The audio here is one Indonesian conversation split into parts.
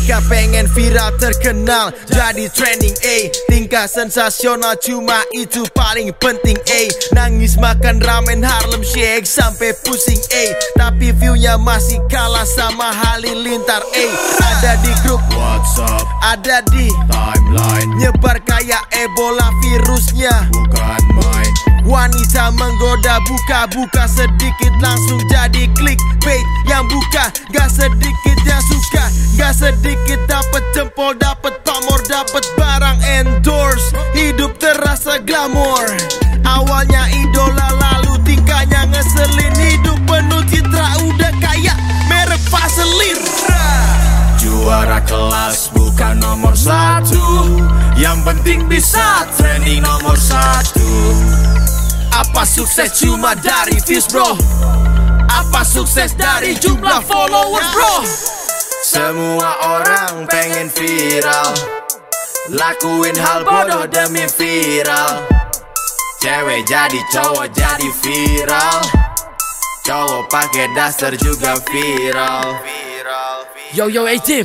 Mereka pengen viral terkenal jadi trending tingkah sensasional cuma itu paling penting nangis makan ramen Harlem Shake sampai pusing tapi viewnya masih kalah sama Halilintar ada di grup WhatsApp, ada di timeline, nyebar kayak Ebola virusnya bukan main. Wanita menggoda buka-buka sedikit langsung jadi clickbait. Yang buka gak sedikit yang suka, gak sedikit dapat jempol, dapat pamor, dapat barang endorse. Hidup terasa glamor. Awalnya idola lalu tingkahnya ngeselin. Hidup penuh citra udah kayak merek Vaseline. Juara kelas bukan nomor satu, yang penting bisa trending nomor satu. Apa sukses cuma dari views bro? Apa sukses dari jumlah followers bro? Semua orang pengen viral, lakuin hal bodoh demi viral. Cewek jadi cowok jadi viral, cowok pakai daster juga viral. Yo A-Team,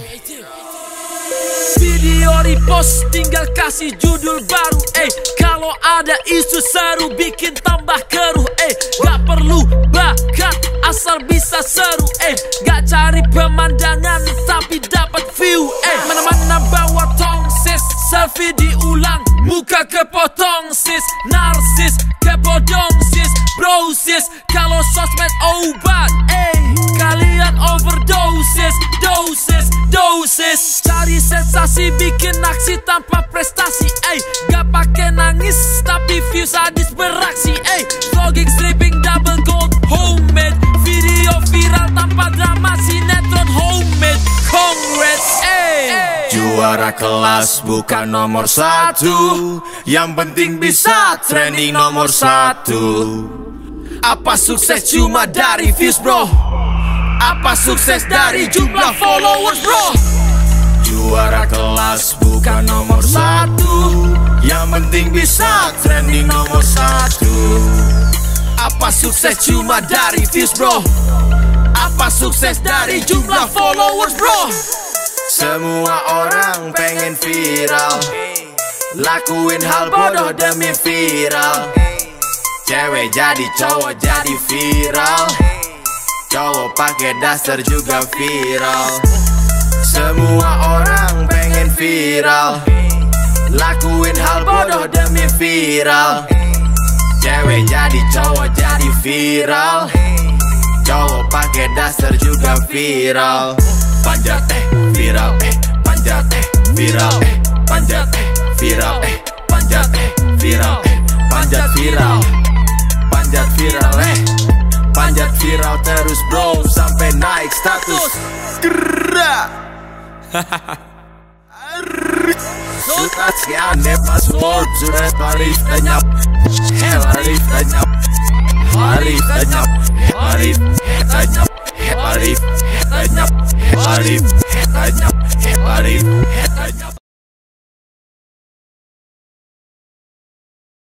video repost tinggal kasih judul baru. Kalau ada isu seru bikin tambah keruh. Gak perlu bakat asal bisa seru. Gak cari pemandangan tapi dapat view. Mana-mana bawa tongsis, selfie diulang, muka kepotong sis. Narsis, kepodong sis, bro sis. Kalau sosmed obat, kalian overdoses, dosis. Cari sensasi, bikin aksi tanpa prestasi. Gak pakai nangis tapi views sadis beraksi. Vlogging, stripping, double gold, homemade. Video viral tanpa drama, sinetron homemade. Congrats, Juara kelas bukan nomor satu, yang penting bisa trending nomor satu. Apa sukses cuma dari views bro? Apa sukses dari jumlah followers bro? Juara kelas bukan nomor satu, yang penting bisa trending nomor satu. Apa sukses cuma dari views bro? Apa sukses dari jumlah followers bro? Semua orang pengen viral, lakuin hal bodoh demi viral. Cewek jadi cowok jadi viral, cowok pakai daster juga viral. Semua orang pengen viral, lakuin hal bodoh demi viral. Cewek jadi cowok jadi viral, cowok pakai daster juga viral. Panjat viral, panjat viral, panjat viral, panjat viral, panjat viral, panjat viral, panjat viral terus bro sampai naik status. Sutasiane password sudah tarif tanyap, tarif tanyap, tarif tanyap, tarif tanyap, tarif tanyap, tarif tanyap, tarif tanyap.